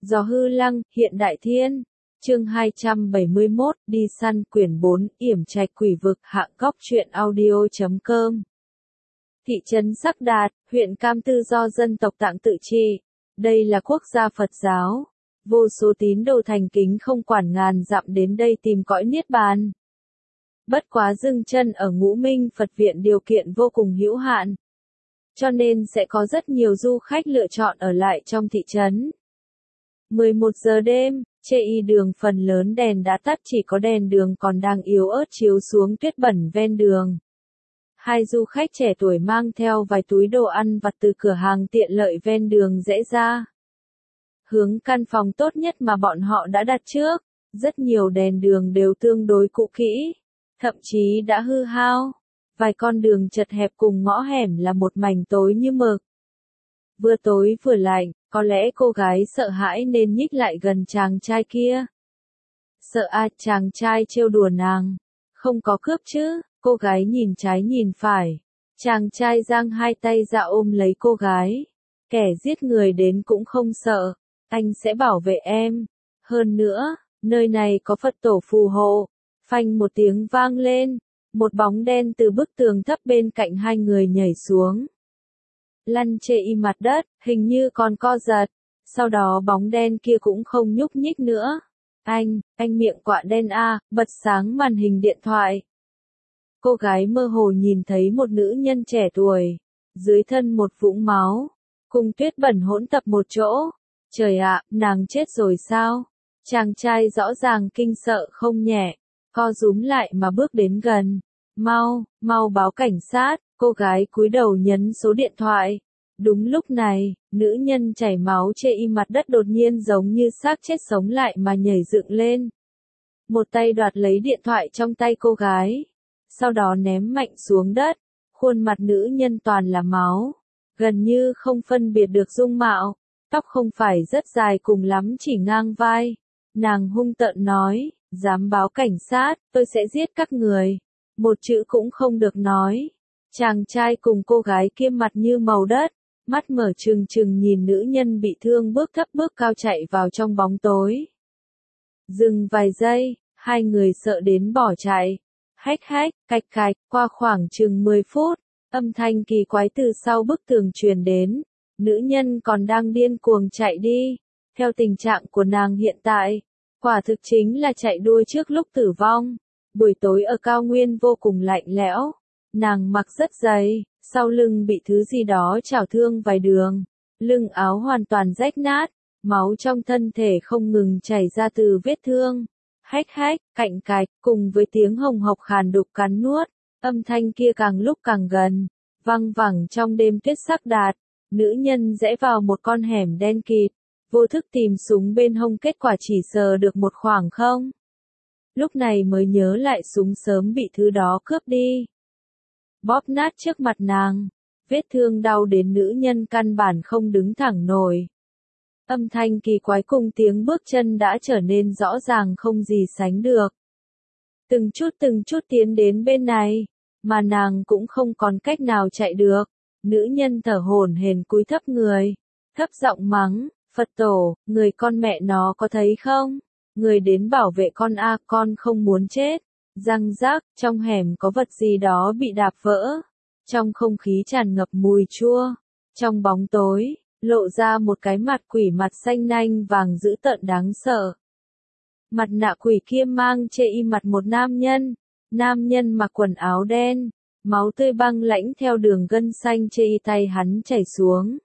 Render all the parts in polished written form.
Gió hư lăng, hiện đại thiên. Chương 271, đi săn quyển 4, yểm trạch quỷ vực, hạng góc truyện audio.com. Thị trấn Sắc Đạt, huyện Cam Tư do dân tộc Tạng tự trị. Đây là quốc gia Phật giáo. Vô số tín đồ thành kính không quản ngàn dặm đến đây tìm cõi niết bàn. Bất quá dừng chân ở Ngũ Minh Phật viện điều kiện vô cùng hữu hạn. Cho nên sẽ có rất nhiều du khách lựa chọn ở lại trong thị trấn. 11 giờ đêm, trên đường phần lớn đèn đã tắt, chỉ có đèn đường còn đang yếu ớt chiếu xuống tuyết bẩn ven đường. Hai du khách trẻ tuổi mang theo vài túi đồ ăn vặt từ cửa hàng tiện lợi ven đường rẽ ra. Hướng căn phòng tốt nhất mà bọn họ đã đặt trước, rất nhiều đèn đường đều tương đối cũ kỹ, thậm chí đã hư hao. Vài con đường chật hẹp cùng ngõ hẻm là một mảnh tối như mực. Vừa tối vừa lạnh, có lẽ cô gái sợ hãi nên nhích lại gần chàng trai kia. Sợ chàng trai trêu đùa nàng. Không có cướp chứ, cô gái nhìn trái nhìn phải. Chàng trai giang hai tay ra ôm lấy cô gái. Kẻ giết người đến cũng không sợ, anh sẽ bảo vệ em. Hơn nữa, nơi này có Phật tổ phù hộ. Phanh một tiếng vang lên, một bóng đen từ bức tường thấp bên cạnh hai người nhảy xuống. Lăn trên mặt đất, hình như còn co giật. Sau đó bóng đen kia cũng không nhúc nhích nữa. Anh miệng quạ đen bật sáng màn hình điện thoại. Cô gái mơ hồ nhìn thấy một nữ nhân trẻ tuổi. Dưới thân một vũng máu. Cùng tuyết bẩn hỗn tập một chỗ. Trời ạ, nàng chết rồi sao? Chàng trai rõ ràng kinh sợ không nhẹ. Co rúm lại mà bước đến gần. Mau báo cảnh sát. Cô gái cúi đầu nhấn số điện thoại. Đúng lúc này, nữ nhân chảy máu trên mặt đất đột nhiên giống như xác chết sống lại mà nhảy dựng lên. Một tay đoạt lấy điện thoại trong tay cô gái. Sau đó ném mạnh xuống đất. Khuôn mặt nữ nhân toàn là máu. Gần như không phân biệt được dung mạo. Tóc không phải rất dài, cùng lắm chỉ ngang vai. Nàng hung tợn nói, dám báo cảnh sát, tôi sẽ giết các người. Một chữ cũng không được nói. Chàng trai cùng cô gái kia mặt như màu đất, mắt mở trừng trừng nhìn nữ nhân bị thương bước thấp bước cao chạy vào trong bóng tối. Dừng vài giây, hai người sợ đến bỏ chạy. Hách, cạch, qua khoảng chừng 10 phút, âm thanh kỳ quái từ sau bức tường truyền đến. Nữ nhân còn đang điên cuồng chạy đi. Theo tình trạng của nàng hiện tại, quả thực chính là chạy đua trước lúc tử vong. Buổi tối ở cao nguyên vô cùng lạnh lẽo. Nàng mặc rất dày, sau lưng bị thứ gì đó chảo thương vài đường. Lưng áo hoàn toàn rách nát, máu trong thân thể không ngừng chảy ra từ vết thương. Hách, cạnh cạch, cùng với tiếng hồng hộc khàn đục cắn nuốt, âm thanh kia càng lúc càng gần, văng vẳng trong đêm tuyết Sắc Đạt. Nữ nhân rẽ vào một con hẻm đen kịt, vô thức tìm súng bên hông, kết quả chỉ sờ được một khoảng không. Lúc này mới nhớ lại súng sớm bị thứ đó cướp đi. Bóp nát trước mặt nàng, vết thương đau đến nữ nhân căn bản không đứng thẳng nổi. Âm thanh kỳ quái cùng tiếng bước chân đã trở nên rõ ràng không gì sánh được. Từng chút tiến đến bên này, mà nàng cũng không còn cách nào chạy được. Nữ nhân thở hổn hển cúi thấp người, thấp giọng mắng, Phật tổ, người con mẹ nó có thấy không? Người đến bảo vệ con con không muốn chết. Răng rác, trong hẻm có vật gì đó bị đạp vỡ. Trong không khí tràn ngập mùi chua. Trong bóng tối, lộ ra một cái mặt quỷ mặt xanh nanh vàng dữ tợn đáng sợ. Mặt nạ quỷ kia mang trên mặt một nam nhân. Nam nhân mặc quần áo đen. Máu tươi băng lãnh theo đường gân xanh trên tay hắn chảy xuống.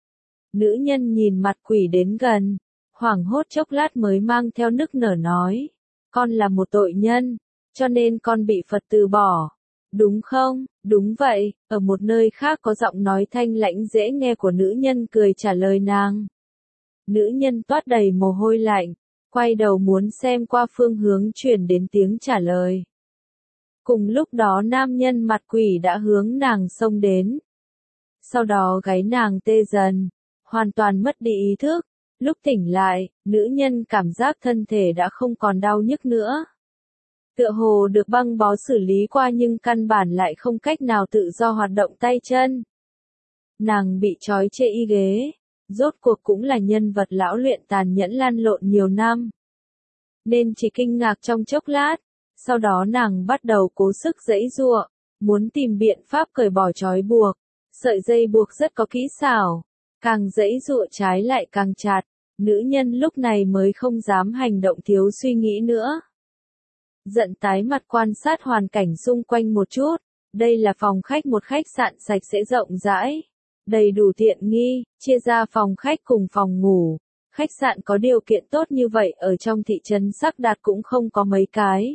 Nữ nhân nhìn mặt quỷ đến gần, hoảng hốt chốc lát mới mang theo nức nở nói. Con là một tội nhân, cho nên con bị Phật từ bỏ. Đúng không? Đúng vậy. Ở một nơi khác có giọng nói thanh lãnh dễ nghe của nữ nhân cười trả lời nàng. Nữ nhân toát đầy mồ hôi lạnh, quay đầu muốn xem qua phương hướng truyền đến tiếng trả lời. Cùng lúc đó nam nhân mặt quỷ đã hướng nàng xông đến. Sau đó gáy nàng tê dần, hoàn toàn mất đi ý thức. Lúc tỉnh lại, nữ nhân cảm giác thân thể đã không còn đau nhức nữa. Tựa hồ được băng bó xử lý qua nhưng căn bản lại không cách nào tự do hoạt động tay chân. Nàng bị trói trên ghế, Rốt cuộc cũng là nhân vật lão luyện tàn nhẫn lăn lộn nhiều năm. Nên chỉ kinh ngạc trong chốc lát, sau đó nàng bắt đầu cố sức giãy giụa, muốn tìm biện pháp cởi bỏ trói buộc. Sợi dây buộc rất có kỹ xảo, càng giãy giụa trái lại càng chặt, nữ nhân lúc này mới không dám hành động thiếu suy nghĩ nữa. Giận tái mặt quan sát hoàn cảnh xung quanh một chút, đây là phòng khách một khách sạn sạch sẽ rộng rãi, đầy đủ tiện nghi, chia ra phòng khách cùng phòng ngủ. Khách sạn có điều kiện tốt như vậy ở trong thị trấn Sắc Đạt cũng không có mấy cái.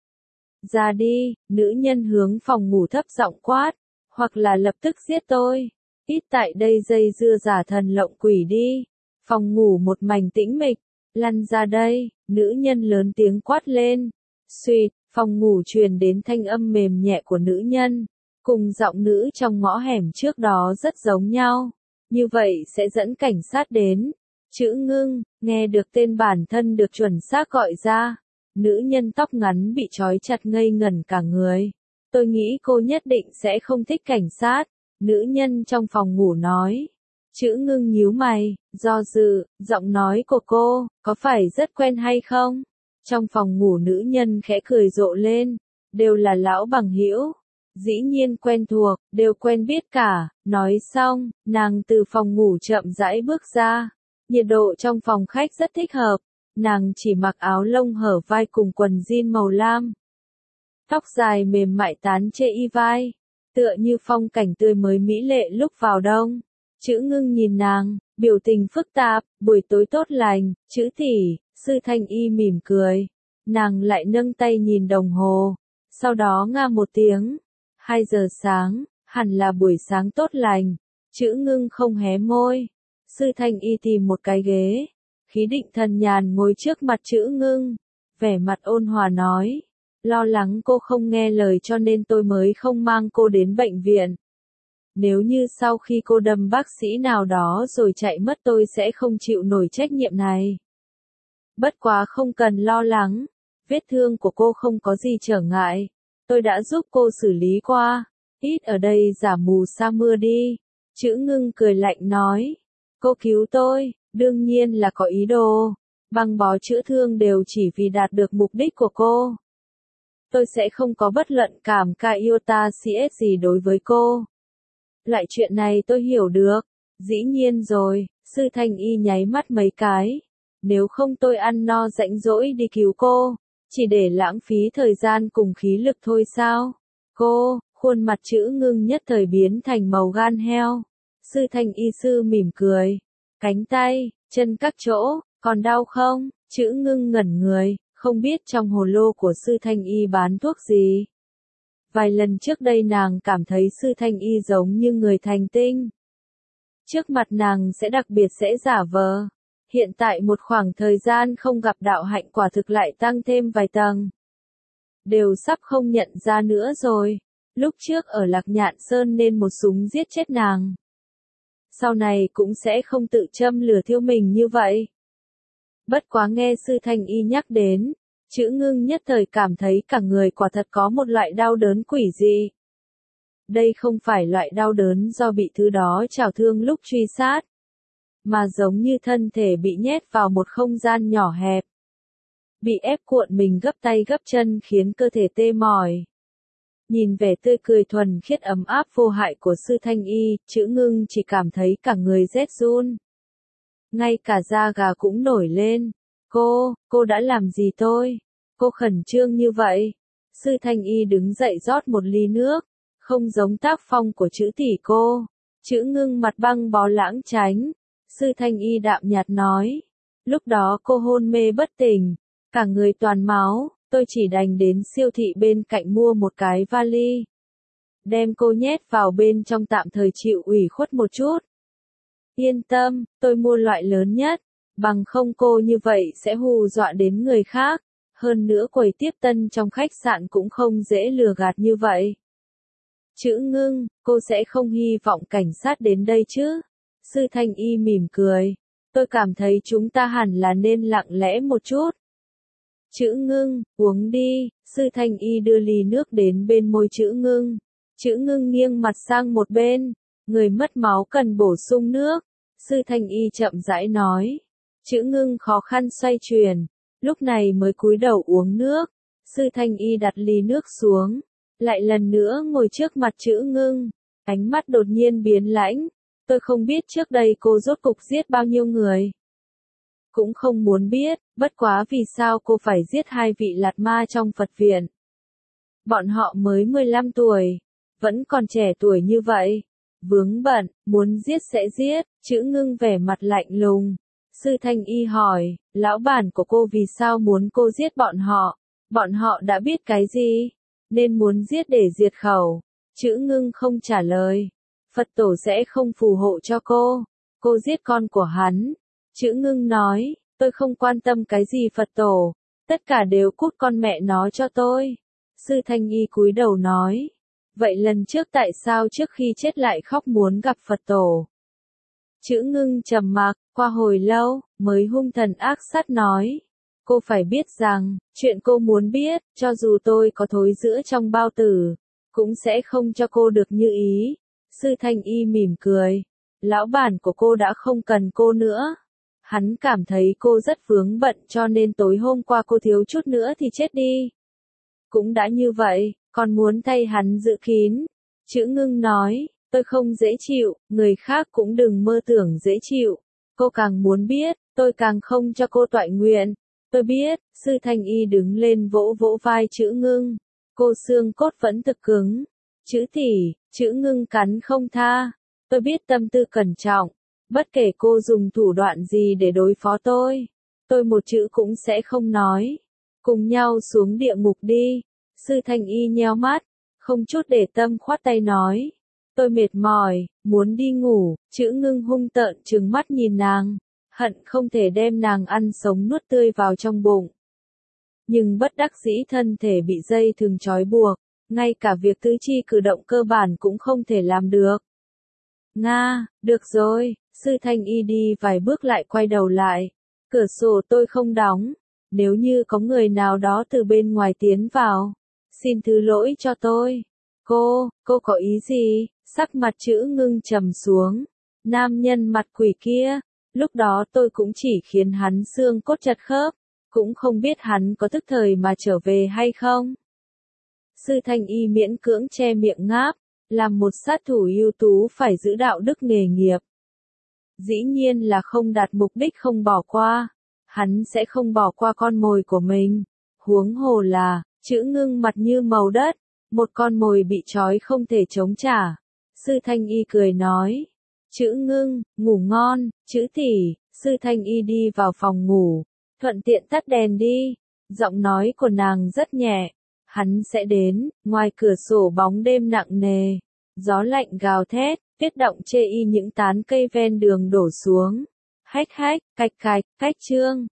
Ra đi, nữ nhân hướng phòng ngủ thấp giọng quát, hoặc là lập tức giết tôi. Ít tại đây dây dưa giả thần lộng quỷ đi. Phòng ngủ một mảnh tĩnh mịch, lăn ra đây, nữ nhân lớn tiếng quát lên. Suýt, phòng ngủ truyền đến thanh âm mềm nhẹ của nữ nhân, cùng giọng nữ trong ngõ hẻm trước đó rất giống nhau. Như vậy sẽ dẫn cảnh sát đến. Chữ Ngưng, nghe được tên bản thân được chuẩn xác gọi ra. Nữ nhân tóc ngắn bị trói chặt ngây ngẩn cả người. Tôi nghĩ cô nhất định sẽ không thích cảnh sát. Nữ nhân trong phòng ngủ nói. Chữ Ngưng nhíu mày, do dự, giọng nói của cô, có phải rất quen hay không? Trong phòng ngủ nữ nhân khẽ cười rộ lên. Đều là lão bằng hữu. Dĩ nhiên quen thuộc, đều quen biết cả. Nói xong, nàng từ phòng ngủ chậm rãi bước ra. Nhiệt độ trong phòng khách rất thích hợp, nàng chỉ mặc áo lông hở vai cùng quần jean màu lam. Tóc dài mềm mại tán trên y vai, tựa như phong cảnh tươi mới mỹ lệ lúc vào đông. Chữ Ngưng nhìn nàng, biểu tình phức tạp, buổi tối tốt lành, chữ tỷ, Sư Thanh Y mỉm cười. Nàng lại nâng tay nhìn đồng hồ, sau đó nga một tiếng. 2 giờ sáng, hẳn là buổi sáng tốt lành. Chữ Ngưng không hé môi. Sư Thanh Y tìm một cái ghế, khí định thần nhàn ngồi trước mặt Chữ Ngưng, vẻ mặt ôn hòa nói, lo lắng cô không nghe lời cho nên tôi mới không mang cô đến bệnh viện. Nếu như sau khi cô đâm bác sĩ nào đó rồi chạy mất tôi sẽ không chịu nổi trách nhiệm này. Bất quá không cần lo lắng, vết thương của cô không có gì trở ngại, tôi đã giúp cô xử lý qua, ít ở đây giả mù sa mưa đi. Chữ Ngưng cười lạnh nói. Cô cứu tôi, đương nhiên là có ý đồ. Băng bó chữa thương đều chỉ vì đạt được mục đích của cô. Tôi sẽ không có bất luận cảm ca iota CS gì đối với cô. Loại chuyện này tôi hiểu được. Dĩ nhiên rồi, Sư Thanh Y nháy mắt mấy cái. Nếu không tôi ăn no rãnh rỗi đi cứu cô, chỉ để lãng phí thời gian cùng khí lực thôi sao? Cô, khuôn mặt Chữ Ngưng nhất thời biến thành màu gan heo. Sư Thanh Y sư mỉm cười. Cánh tay, chân các chỗ, còn đau không? Chữ Ngưng ngẩn người, không biết trong hồ lô của Sư Thanh Y bán thuốc gì. Vài lần trước đây nàng cảm thấy Sư Thanh Y giống như người thành tinh. Trước mặt nàng sẽ đặc biệt sẽ giả vờ. Hiện tại một khoảng thời gian không gặp đạo hạnh quả thực lại tăng thêm vài tầng. Đều sắp không nhận ra nữa rồi. Lúc trước ở Lạc Nhạn Sơn nên một súng giết chết nàng. Sau này cũng sẽ không tự châm lửa thiêu mình như vậy. Bất quá nghe Sư Thanh Y nhắc đến, Chữ Ngưng nhất thời cảm thấy cả người quả thật có một loại đau đớn quỷ dị. Đây không phải loại đau đớn do bị thứ đó trảo thương lúc truy sát, mà giống như thân thể bị nhét vào một không gian nhỏ hẹp. Bị ép cuộn mình gấp tay gấp chân khiến cơ thể tê mỏi. Nhìn vẻ tươi cười thuần khiết ấm áp vô hại của Sư Thanh Y, Chữ Ngưng chỉ cảm thấy cả người rét run. Ngay cả da gà cũng nổi lên. Cô đã làm gì tôi? Cô khẩn trương như vậy. Sư Thanh Y đứng dậy rót một ly nước, không giống tác phong của Chữ tỷ cô. Chữ Ngưng mặt băng bó lãng tránh. Sư Thanh Y đạm nhạt nói. Lúc đó cô hôn mê bất tỉnh, cả người toàn máu. Tôi chỉ đành đến siêu thị bên cạnh mua một cái vali. Đem cô nhét vào bên trong tạm thời chịu ủy khuất một chút. Yên tâm, tôi mua loại lớn nhất. Bằng không cô như vậy sẽ hù dọa đến người khác. Hơn nữa quầy tiếp tân trong khách sạn cũng không dễ lừa gạt như vậy. Chữ Ngưng, cô sẽ không hy vọng cảnh sát đến đây chứ? Sư Thanh Y mỉm cười. Tôi cảm thấy chúng ta hẳn là nên lặng lẽ một chút. Chữ Ngưng, uống đi. Sư Thanh Y đưa ly nước đến bên môi Chữ Ngưng. Chữ Ngưng nghiêng mặt sang một bên. Người mất máu cần bổ sung nước. Sư Thanh Y chậm rãi nói. Chữ Ngưng khó khăn xoay chuyển, lúc này mới cúi đầu uống nước. Sư Thanh Y đặt ly nước xuống, lại lần nữa ngồi trước mặt Chữ Ngưng, ánh mắt đột nhiên biến lãnh. Tôi không biết trước đây cô rốt cục giết bao nhiêu người. Cũng không muốn biết, bất quá vì sao cô phải giết 2 vị lạt ma trong Phật viện. Bọn họ mới 15 tuổi, vẫn còn trẻ tuổi như vậy. Vướng bận, muốn giết sẽ giết, Chữ Ngưng vẻ mặt lạnh lùng. Sư Thanh Y hỏi, lão bản của cô vì sao muốn cô giết bọn họ? Bọn họ đã biết cái gì? Nên muốn giết để diệt khẩu. Chữ Ngưng không trả lời. Phật tổ sẽ không phù hộ cho cô. Cô giết con của hắn. Chữ Ngưng nói, tôi không quan tâm cái gì Phật tổ. Tất cả đều cút con mẹ nó cho tôi. Sư Thanh Y cúi đầu nói. Vậy lần trước tại sao trước khi chết lại khóc muốn gặp Phật tổ? Chữ Ngưng trầm mặc, qua hồi lâu, mới hung thần ác sát nói. Cô phải biết rằng, chuyện cô muốn biết, cho dù tôi có thối rữa trong bao tử, cũng sẽ không cho cô được như ý. Sư Thanh Y mỉm cười. Lão bản của cô đã không cần cô nữa. Hắn cảm thấy cô rất vướng bận cho nên tối hôm qua cô thiếu chút nữa thì chết đi. Cũng đã như vậy, còn muốn thay hắn giữ kín. Chữ Ngưng nói, tôi không dễ chịu, người khác cũng đừng mơ tưởng dễ chịu. Cô càng muốn biết, tôi càng không cho cô toại nguyện. Tôi biết, Sư Thanh Y đứng lên vỗ vỗ vai Chữ Ngưng. Cô xương cốt vẫn thực cứng. Chữ tỷ, Chữ Ngưng cắn không tha. Tôi biết tâm tư cẩn trọng. Bất kể cô dùng thủ đoạn gì để đối phó tôi một chữ cũng sẽ không nói. Cùng nhau xuống địa ngục đi. Sư Thanh Y nheo mắt, không chút để tâm khoát tay nói. Tôi mệt mỏi, muốn đi ngủ. Chữ Ngưng hung tợn trừng mắt nhìn nàng, hận không thể đem nàng ăn sống nuốt tươi vào trong bụng. Nhưng bất đắc dĩ thân thể bị dây thừng trói buộc, ngay cả việc tứ chi cử động cơ bản cũng không thể làm được. Nga, được rồi, Sư Thanh Y đi vài bước lại quay đầu lại. Cửa sổ tôi không đóng, nếu như có người nào đó từ bên ngoài tiến vào, xin thứ lỗi cho tôi. Cô có ý gì? Sắc mặt Chữ Ngưng trầm xuống. Nam nhân mặt quỷ kia, lúc đó tôi cũng chỉ khiến hắn xương cốt chật khớp, cũng không biết hắn có tức thời mà trở về hay không. Sư Thanh Y miễn cưỡng che miệng ngáp, làm một sát thủ ưu tú phải giữ đạo đức nghề nghiệp. Dĩ nhiên là không đạt mục đích không bỏ qua, hắn sẽ không bỏ qua con mồi của mình. Huống hồ là, Chữ Ngưng mặt như màu đất, một con mồi bị trói không thể chống trả. Sư Thanh Y cười nói, Chữ Ngưng, ngủ ngon, Chữ tỷ. Sư Thanh Y đi vào phòng ngủ, thuận tiện tắt đèn đi. Giọng nói của nàng rất nhẹ. Hắn sẽ đến. Ngoài cửa sổ bóng đêm nặng nề, gió lạnh gào thét, tuyết động chê y những tán cây ven đường đổ xuống. Hách hách, cạch cạch, cách chương.